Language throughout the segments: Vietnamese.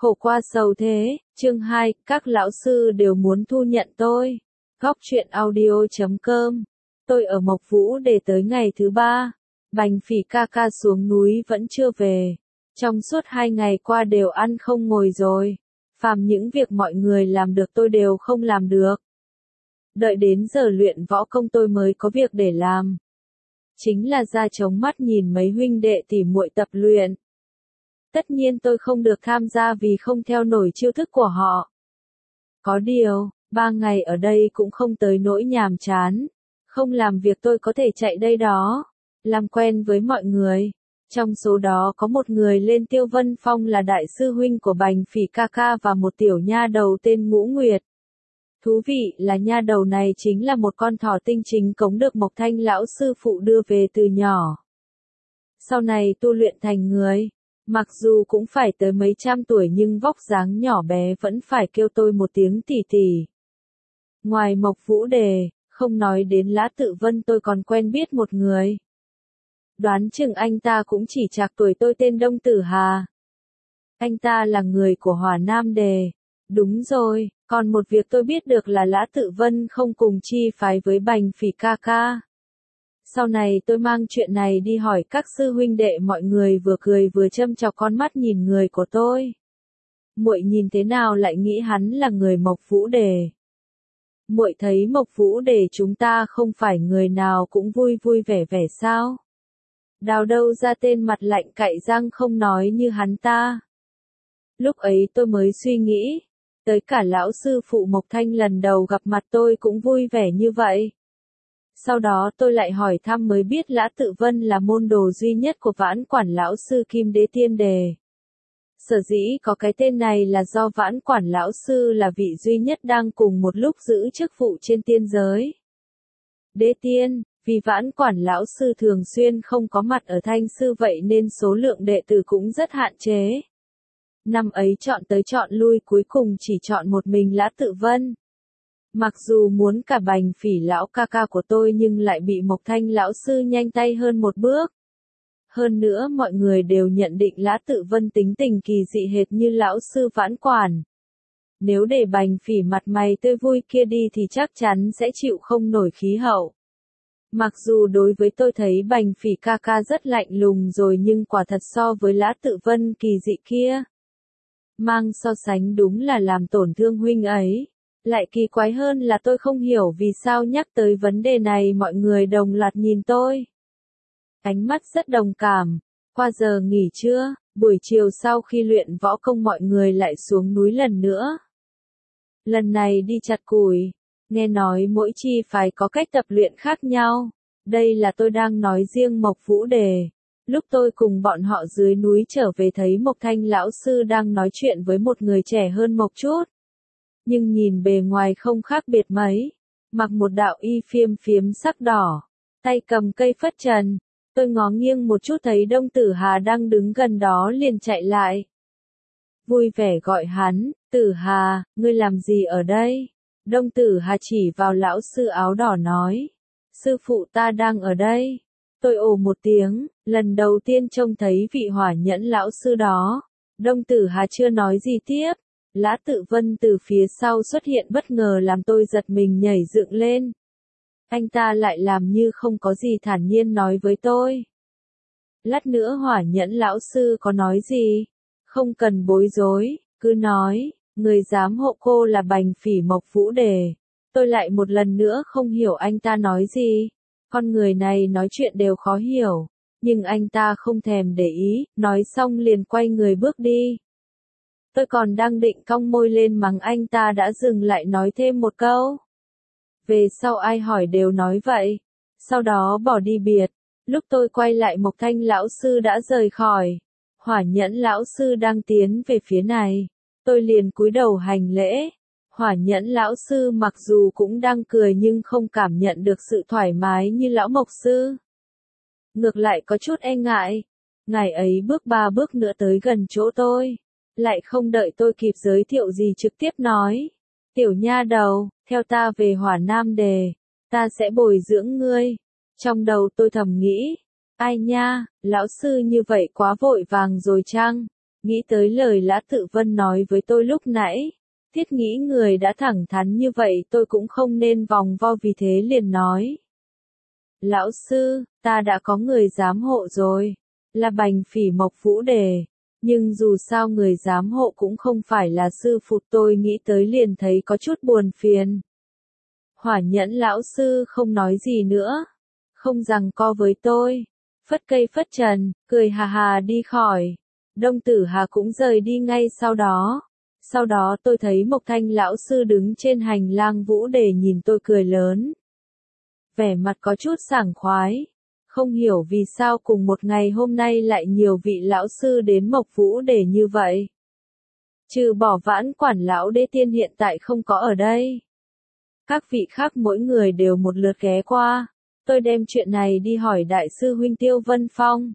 Khổ qua sầu thế, chương 2, các lão sư đều muốn thu nhận tôi. Góc truyện audio.com. Tôi ở Mộc Vũ để tới ngày thứ 3. Bành Phỉ ca ca xuống núi vẫn chưa về. Trong suốt 2 ngày qua đều ăn không ngồi rồi. Phàm những việc mọi người làm được tôi đều không làm được. Đợi đến giờ luyện võ công tôi mới có việc để làm. Chính là ra chống mắt nhìn mấy huynh đệ tỉ muội tập luyện. Tất nhiên tôi không được tham gia vì không theo nổi chiêu thức của họ. Có điều, 3 ngày ở đây cũng không tới nỗi nhàm chán. Không làm việc tôi có thể chạy đây đó. Làm quen với mọi người. Trong số đó có một người lên Tiêu Vân Phong là đại sư huynh của Bành Phỉ ca ca và một tiểu nha đầu tên Ngũ Nguyệt. Thú vị là nha đầu này chính là một con thỏ tinh chính cống được Mộc Thanh lão sư phụ đưa về từ nhỏ. Sau này tu luyện thành người. Mặc dù cũng phải tới mấy trăm tuổi nhưng vóc dáng nhỏ bé vẫn phải kêu tôi một tiếng tỷ tỷ. Ngoài Mộc Vũ Đề, không nói đến Lã Tự Vân tôi còn quen biết một người. Đoán chừng anh ta cũng chỉ trạc tuổi tôi tên Đông Tử Hà. Anh ta là người của Hòa Nam Đề. Đúng rồi, còn một việc tôi biết được là Lã Tự Vân không cùng chi phái với Bành Phỉ ca ca. Sau này tôi mang chuyện này đi hỏi các sư huynh đệ, mọi người vừa cười vừa châm chọc con mắt nhìn người của tôi. Muội nhìn thế nào lại nghĩ hắn là người Mộc Vũ Đề? Muội thấy Mộc Vũ Đề chúng ta không phải người nào cũng vui vui vẻ vẻ sao? Đào đâu ra tên mặt lạnh cạy răng không nói như hắn ta. Lúc ấy tôi mới suy nghĩ, tới cả lão sư phụ Mộc Thanh lần đầu gặp mặt tôi cũng vui vẻ như vậy. Sau đó tôi lại hỏi thăm mới biết Lã Tự Vân là môn đồ duy nhất của Vãn Quản lão sư Kim Đế Tiên Đề. Sở dĩ có cái tên này là do Vãn Quản lão sư là vị duy nhất đang cùng một lúc giữ chức vụ trên tiên giới. Đế Tiên, vì Vãn Quản lão sư thường xuyên không có mặt ở Thanh Sư vậy nên số lượng đệ tử cũng rất hạn chế. Năm ấy chọn tới chọn lui cuối cùng chỉ chọn một mình Lã Tự Vân. Mặc dù muốn cả Bành Phỉ lão ca ca của tôi nhưng lại bị Mộc Thanh lão sư nhanh tay hơn một bước. Hơn nữa mọi người đều nhận định Lã Tự Vân tính tình kỳ dị hệt như lão sư Vãn Quản. Nếu để Bành Phỉ mặt mày tươi vui kia đi thì chắc chắn sẽ chịu không nổi khí hậu. Mặc dù đối với tôi thấy Bành Phỉ ca ca rất lạnh lùng rồi nhưng quả thật so với Lã Tự Vân kỳ dị kia. Mang so sánh đúng là làm tổn thương huynh ấy. Lại kỳ quái hơn là tôi không hiểu vì sao nhắc tới vấn đề này mọi người đồng loạt nhìn tôi. Ánh mắt rất đồng cảm. Qua giờ nghỉ trưa, buổi chiều sau khi luyện võ công mọi người lại xuống núi lần nữa. Lần này đi chặt củi. Nghe nói mỗi chi phải có cách tập luyện khác nhau. Đây là tôi đang nói riêng Mộc Vũ Đề. Lúc tôi cùng bọn họ dưới núi trở về thấy Mộc Thanh lão sư đang nói chuyện với một người trẻ hơn một chút. Nhưng nhìn bề ngoài không khác biệt mấy, mặc một đạo y phiêm phiếm sắc đỏ, tay cầm cây phất trần, tôi ngó nghiêng một chút thấy Đông Tử Hà đang đứng gần đó liền chạy lại. Vui vẻ gọi hắn, Tử Hà, ngươi làm gì ở đây? Đông Tử Hà chỉ vào lão sư áo đỏ nói, sư phụ ta đang ở đây. Tôi ồ một tiếng, lần đầu tiên trông thấy vị hỏa nhẫn lão sư đó. Đông Tử Hà chưa nói gì tiếp. Lã Tự Vân từ phía sau xuất hiện bất ngờ làm tôi giật mình nhảy dựng lên. Anh ta lại làm như không có gì thản nhiên nói với tôi. Lát nữa hỏa nhẫn lão sư có nói gì? Không cần bối rối, cứ nói, người dám hộ cô là Bành Phỉ Mộc Vũ Đề. Tôi lại một lần nữa không hiểu anh ta nói gì. Con người này nói chuyện đều khó hiểu. Nhưng anh ta không thèm để ý, nói xong liền quay người bước đi. Tôi còn đang định cong môi lên mắng anh ta đã dừng lại nói thêm một câu. Về sau ai hỏi đều nói vậy. Sau đó bỏ đi biệt. Lúc tôi quay lại Mộc Thanh lão sư đã rời khỏi. Hỏa nhẫn lão sư đang tiến về phía này. Tôi liền cúi đầu hành lễ. Hỏa nhẫn lão sư mặc dù cũng đang cười nhưng không cảm nhận được sự thoải mái như lão Mộc sư. Ngược lại có chút e ngại. Ngài ấy bước 3 bước nữa tới gần chỗ tôi. Lại không đợi tôi kịp giới thiệu gì trực tiếp nói. Tiểu nha đầu, theo ta về Hỏa Nam Đề, ta sẽ bồi dưỡng ngươi. Trong đầu tôi thầm nghĩ, ai nha, lão sư như vậy quá vội vàng rồi chăng? Nghĩ tới lời Lã Tự Vân nói với tôi lúc nãy, thiết nghĩ người đã thẳng thắn như vậy tôi cũng không nên vòng vo vì thế liền nói. Lão sư, ta đã có người giám hộ rồi, là Bành Phỉ Mộc Vũ Đề, nhưng dù sao người giám hộ cũng không phải là sư phụ tôi nghĩ tới liền thấy có chút buồn phiền. Hỏa Nhẫn lão sư không nói gì nữa, không giằng co với tôi, phất cây phất trần, cười hà hà đi khỏi. Đông Tử Hà cũng rời đi ngay sau đó. Sau đó tôi thấy Mộc Thanh lão sư đứng trên hành lang Vũ Đề nhìn tôi cười lớn. Vẻ mặt có chút sảng khoái. Không hiểu vì sao cùng một ngày hôm nay lại nhiều vị lão sư đến Mộc Vũ Đề như vậy. Trừ bỏ Vãn Quản lão Đế Tiên hiện tại không có ở đây. Các vị khác mỗi người đều một lượt ghé qua. Tôi đem chuyện này đi hỏi Đại sư huynh Tiêu Vân Phong.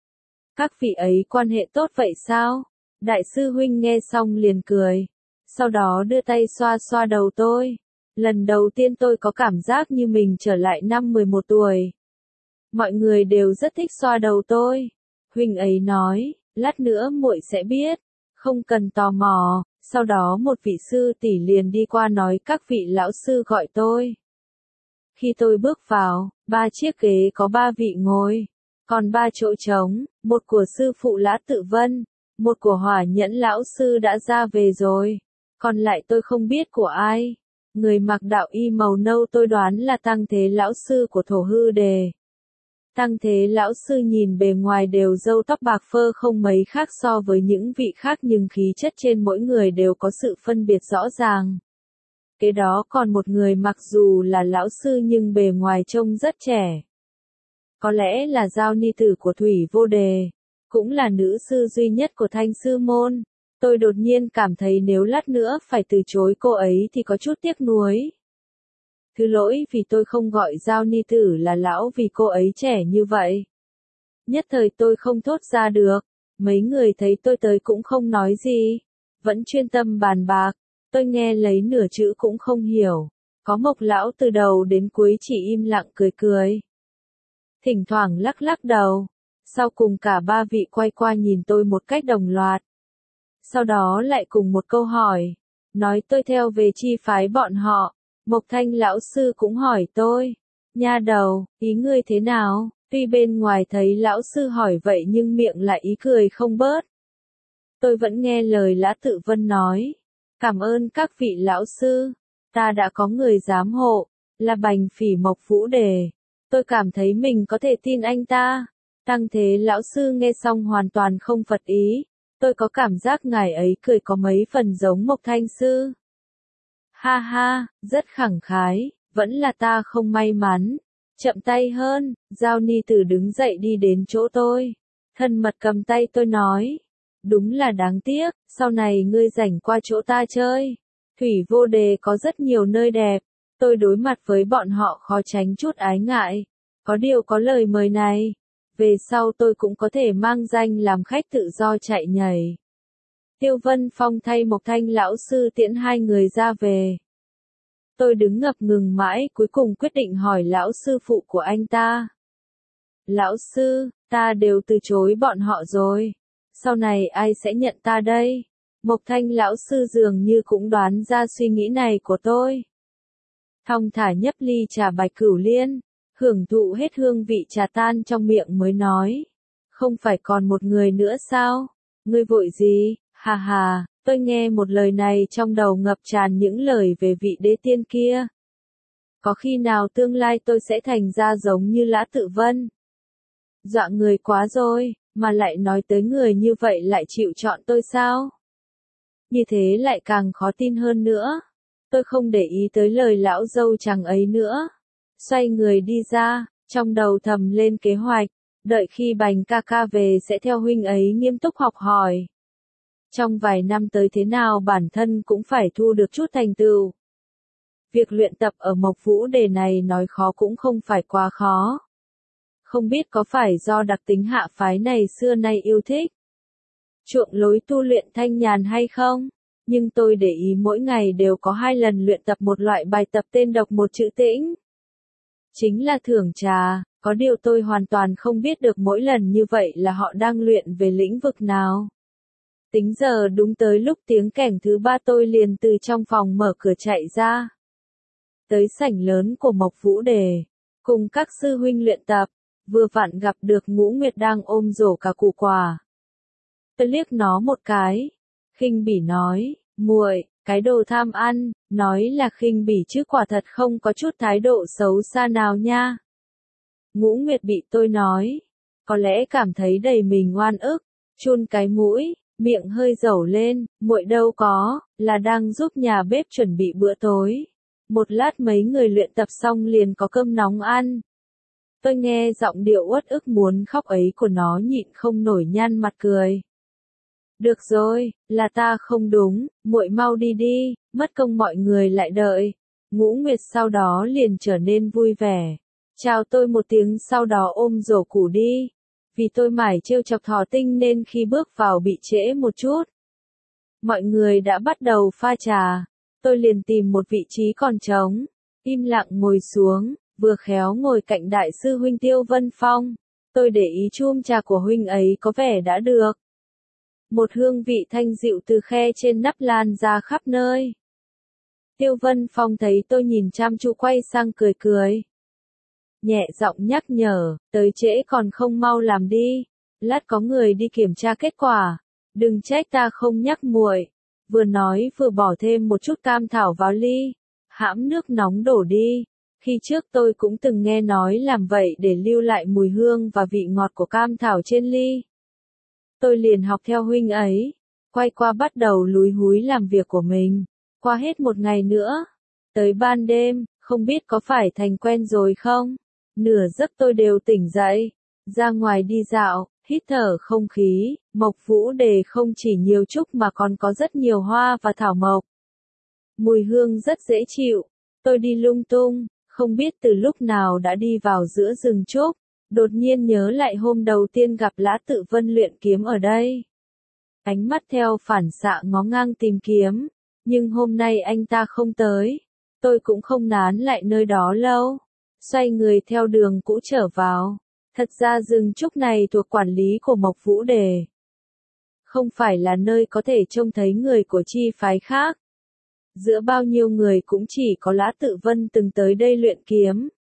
Các vị ấy quan hệ tốt vậy sao? Đại sư huynh nghe xong liền cười. Sau đó đưa tay xoa xoa đầu tôi. Lần đầu tiên tôi có cảm giác như mình trở lại năm 11 tuổi. Mọi người đều rất thích xoa đầu tôi. Huynh ấy nói, lát nữa muội sẽ biết. Không cần tò mò. Sau đó một vị sư tỷ liền đi qua nói các vị lão sư gọi tôi. Khi tôi bước vào, 3 chiếc ghế có 3 vị ngồi. Còn 3 chỗ trống, một của sư phụ Lã Tự Vân, một của Hỏa Nhẫn lão sư đã ra về rồi. Còn lại tôi không biết của ai. Người mặc đạo y màu nâu tôi đoán là Tăng Thế lão sư của Thổ Hư Đề. Tăng Thế lão sư nhìn bề ngoài đều râu tóc bạc phơ không mấy khác so với những vị khác nhưng khí chất trên mỗi người đều có sự phân biệt rõ ràng. Kế đó còn một người mặc dù là lão sư nhưng bề ngoài trông rất trẻ. Có lẽ là Giao ni tử của Thủy Vô Đề, cũng là nữ sư duy nhất của Thanh Sư Môn. Tôi đột nhiên cảm thấy nếu lát nữa phải từ chối cô ấy thì có chút tiếc nuối. Thứ lỗi vì tôi không gọi Giao ni tử là lão vì cô ấy trẻ như vậy. Nhất thời tôi không thốt ra được, mấy người thấy tôi tới cũng không nói gì, vẫn chuyên tâm bàn bạc, tôi nghe lấy nửa chữ cũng không hiểu. Có Mộc lão từ đầu đến cuối chỉ im lặng cười cười. Thỉnh thoảng lắc lắc đầu, sau cùng cả 3 vị quay qua nhìn tôi một cách đồng loạt. Sau đó lại cùng một câu hỏi, nói tôi theo về chi phái bọn họ. Mộc Thanh lão sư cũng hỏi tôi, nha đầu, ý ngươi thế nào? Tuy bên ngoài thấy lão sư hỏi vậy nhưng miệng lại ý cười không bớt. Tôi vẫn nghe lời Lã Tự Vân nói, cảm ơn các vị lão sư, ta đã có người giám hộ, là Bành Phỉ Mộc Vũ Đề. Tôi cảm thấy mình có thể tin anh ta. Tăng Thế lão sư nghe xong hoàn toàn không phật ý. Tôi có cảm giác ngài ấy cười có mấy phần giống Mộc Thanh sư. Ha ha, rất khẳng khái, vẫn là ta không may mắn. Chậm tay hơn, Giao ni tử đứng dậy đi đến chỗ tôi. Thân mật cầm tay tôi nói. Đúng là đáng tiếc, sau này ngươi rảnh qua chỗ ta chơi. Thủy Vô Đề có rất nhiều nơi đẹp. Tôi đối mặt với bọn họ khó tránh chút ái ngại. Có điều có lời mời này. Về sau tôi cũng có thể mang danh làm khách tự do chạy nhảy. Tiêu Vân Phong thay Mộc Thanh lão sư tiễn 2 người ra về. Tôi đứng ngập ngừng mãi cuối cùng quyết định hỏi lão sư phụ của anh ta. Lão sư, ta đều từ chối bọn họ rồi. Sau này ai sẽ nhận ta đây? Mộc Thanh lão sư dường như cũng đoán ra suy nghĩ này của tôi. Thong thả nhấp ly trà Bạch Cửu Liên, hưởng thụ hết hương vị trà tan trong miệng mới nói. Không phải còn một người nữa sao? Ngươi vội gì? Hà hà, tôi nghe một lời này trong đầu ngập tràn những lời về vị đế tiên kia. Có khi nào tương lai tôi sẽ thành ra giống như Lã Tự Vân? Dọa người quá rồi, mà lại nói tới người như vậy lại chịu chọn tôi sao? Như thế lại càng khó tin hơn nữa. Tôi không để ý tới lời lão dâu chàng ấy nữa. Xoay người đi ra, trong đầu thầm lên kế hoạch, đợi khi Bành ca ca về sẽ theo huynh ấy nghiêm túc học hỏi. Trong vài năm tới thế nào bản thân cũng phải thu được chút thành tựu. Việc luyện tập ở Mộc Vũ Đề này nói khó cũng không phải quá khó. Không biết có phải do đặc tính hạ phái này xưa nay yêu thích chuộng lối tu luyện thanh nhàn hay không? Nhưng tôi để ý mỗi ngày đều có 2 lần luyện tập một loại bài tập tên đọc một chữ tĩnh. Chính là thưởng trà, có điều tôi hoàn toàn không biết được mỗi lần như vậy là họ đang luyện về lĩnh vực nào. Tính giờ đúng tới lúc tiếng kèn thứ ba tôi liền từ trong phòng mở cửa chạy ra. Tới sảnh lớn của Mộc Vũ Đề, cùng các sư huynh luyện tập, vừa vặn gặp được Ngũ Nguyệt đang ôm rổ cả củ quả. Tôi liếc nó một cái, khinh bỉ nói, muội, cái đồ tham ăn, nói là khinh bỉ chứ quả thật không có chút thái độ xấu xa nào nha. Ngũ Nguyệt bị tôi nói, có lẽ cảm thấy đầy mình oan ức, chun cái mũi, miệng hơi dẩu lên, muội đâu có, là đang giúp nhà bếp chuẩn bị bữa tối. Một lát mấy người luyện tập xong liền có cơm nóng ăn. Tôi nghe giọng điệu uất ức muốn khóc ấy của nó nhịn không nổi nhăn mặt cười. Được rồi, là ta không đúng, muội mau đi đi, mất công mọi người lại đợi. Ngũ Nguyệt sau đó liền trở nên vui vẻ. Chào tôi một tiếng sau đó ôm rổ củ đi. Vì tôi mải trêu chọc Thỏ Tinh nên khi bước vào bị trễ một chút. Mọi người đã bắt đầu pha trà. Tôi liền tìm một vị trí còn trống. Im lặng ngồi xuống, vừa khéo ngồi cạnh đại sư huynh Tiêu Vân Phong. Tôi để ý chum trà của huynh ấy có vẻ đã được. Một hương vị thanh dịu từ khe trên nắp lan ra khắp nơi. Tiêu Vân Phong thấy tôi nhìn chăm chú quay sang cười cười. Nhẹ giọng nhắc nhở, tới trễ còn không mau làm đi. Lát có người đi kiểm tra kết quả. Đừng trách ta không nhắc muội. Vừa nói vừa bỏ thêm một chút cam thảo vào ly. Hãm nước nóng đổ đi. Khi trước tôi cũng từng nghe nói làm vậy để lưu lại mùi hương và vị ngọt của cam thảo trên ly. Tôi liền học theo huynh ấy, quay qua bắt đầu lúi húi làm việc của mình. Qua hết một ngày nữa, tới ban đêm, không biết có phải thành quen rồi không? Nửa giấc tôi đều tỉnh dậy, ra ngoài đi dạo, hít thở không khí, Mộc Vũ Đề không chỉ nhiều trúc mà còn có rất nhiều hoa và thảo mộc. Mùi hương rất dễ chịu, tôi đi lung tung, không biết từ lúc nào đã đi vào giữa rừng trúc. Đột nhiên nhớ lại hôm đầu tiên gặp Lã Tự Vân luyện kiếm ở đây. Ánh mắt theo phản xạ ngó ngang tìm kiếm, nhưng hôm nay anh ta không tới. Tôi cũng không nán lại nơi đó lâu. Xoay người theo đường cũ trở vào. Thật ra rừng trúc này thuộc quản lý của Mộc Vũ Đề. Không phải là nơi có thể trông thấy người của chi phái khác. Giữa bao nhiêu người cũng chỉ có Lã Tự Vân từng tới đây luyện kiếm.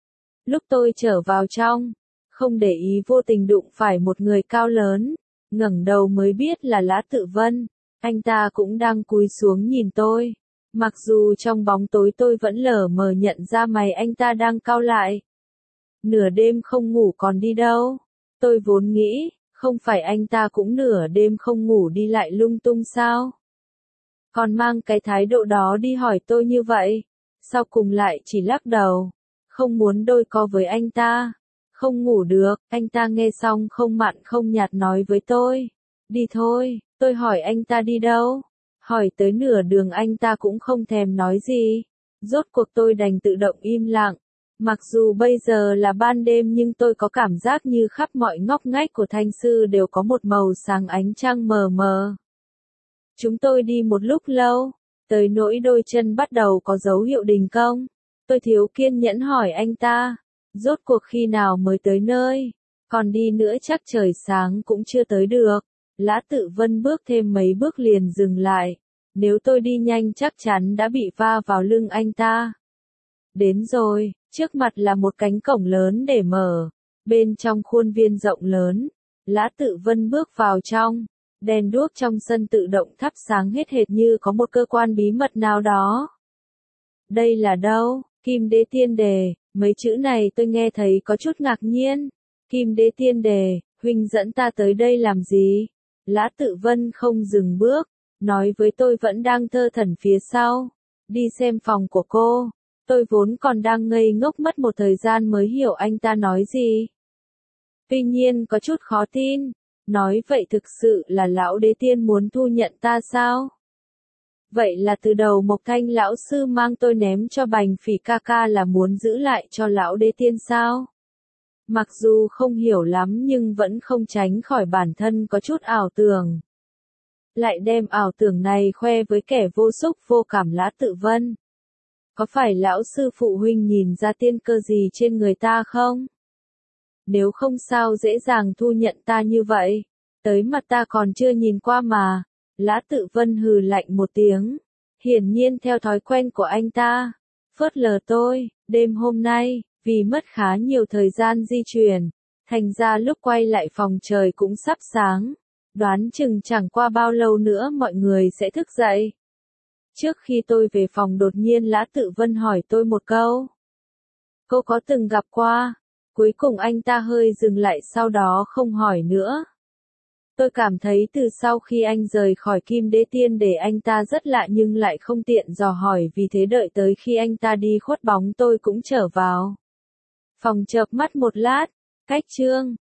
Lúc tôi trở vào trong, không để ý vô tình đụng phải một người cao lớn, ngẩng đầu mới biết là Lã Tự Vân, anh ta cũng đang cúi xuống nhìn tôi. Mặc dù trong bóng tối tôi vẫn lờ mờ nhận ra mày anh ta đang cau lại. Nửa đêm không ngủ còn đi đâu? Tôi vốn nghĩ, không phải anh ta cũng nửa đêm không ngủ đi lại lung tung sao? Còn mang cái thái độ đó đi hỏi tôi như vậy, sau cùng lại chỉ lắc đầu, không muốn đôi co với anh ta. Không ngủ được, anh ta nghe xong không mặn không nhạt nói với tôi. Đi thôi, tôi hỏi anh ta đi đâu? Hỏi tới nửa đường anh ta cũng không thèm nói gì. Rốt cuộc tôi đành tự động im lặng. Mặc dù bây giờ là ban đêm nhưng tôi có cảm giác như khắp mọi ngóc ngách của Thanh Sư đều có một màu sáng ánh trăng mờ mờ. Chúng tôi đi một lúc lâu, tới nỗi đôi chân bắt đầu có dấu hiệu đình công. Tôi thiếu kiên nhẫn hỏi anh ta. Rốt cuộc khi nào mới tới nơi, còn đi nữa chắc trời sáng cũng chưa tới được. Lã Tự Vân bước thêm mấy bước liền dừng lại. Nếu tôi đi nhanh chắc chắn đã bị va vào lưng anh ta. Đến rồi, trước mặt là một cánh cổng lớn để mở. Bên trong khuôn viên rộng lớn, Lã Tự Vân bước vào trong. Đèn đuốc trong sân tự động thắp sáng hết hệt như có một cơ quan bí mật nào đó. Đây là đâu? Kim Đế Tiên Đề. Mấy chữ này tôi nghe thấy có chút ngạc nhiên. Kim Đế Tiên Đề, huynh dẫn ta tới đây làm gì? Lã Tự Vân không dừng bước, nói với tôi vẫn đang thơ thẩn phía sau. Đi xem phòng của cô. Tôi vốn còn đang ngây ngốc mất một thời gian mới hiểu anh ta nói gì. Tuy nhiên có chút khó tin. Nói vậy thực sự là lão đế tiên muốn thu nhận ta sao? Vậy là từ đầu Mộc Thanh lão sư mang tôi ném cho Bành Phỉ ca ca là muốn giữ lại cho lão đế tiên sao? Mặc dù không hiểu lắm nhưng vẫn không tránh khỏi bản thân có chút ảo tưởng. Lại đem ảo tưởng này khoe với kẻ vô xúc vô cảm Lã Tự Vân. Có phải lão sư phụ huynh nhìn ra tiên cơ gì trên người ta không? Nếu không sao dễ dàng thu nhận ta như vậy. tới mặt ta còn chưa nhìn qua mà. Lã Tự Vân hừ lạnh một tiếng. Hiển nhiên theo thói quen của anh ta. Phớt lờ tôi, đêm hôm nay, vì mất khá nhiều thời gian di chuyển. Thành ra lúc quay lại phòng trời cũng sắp sáng. Đoán chừng chẳng qua bao lâu nữa mọi người sẽ thức dậy. Trước khi tôi về phòng đột nhiên Lã Tự Vân hỏi tôi một câu. Cô có từng gặp qua? Cuối cùng anh ta hơi dừng lại sau đó không hỏi nữa. Tôi cảm thấy từ sau khi anh rời khỏi Kim Đế Tiên để anh ta rất lạ nhưng lại không tiện dò hỏi vì thế đợi tới khi anh ta đi khuất bóng tôi cũng trở vào. Phòng chợp mắt một lát, cách chương.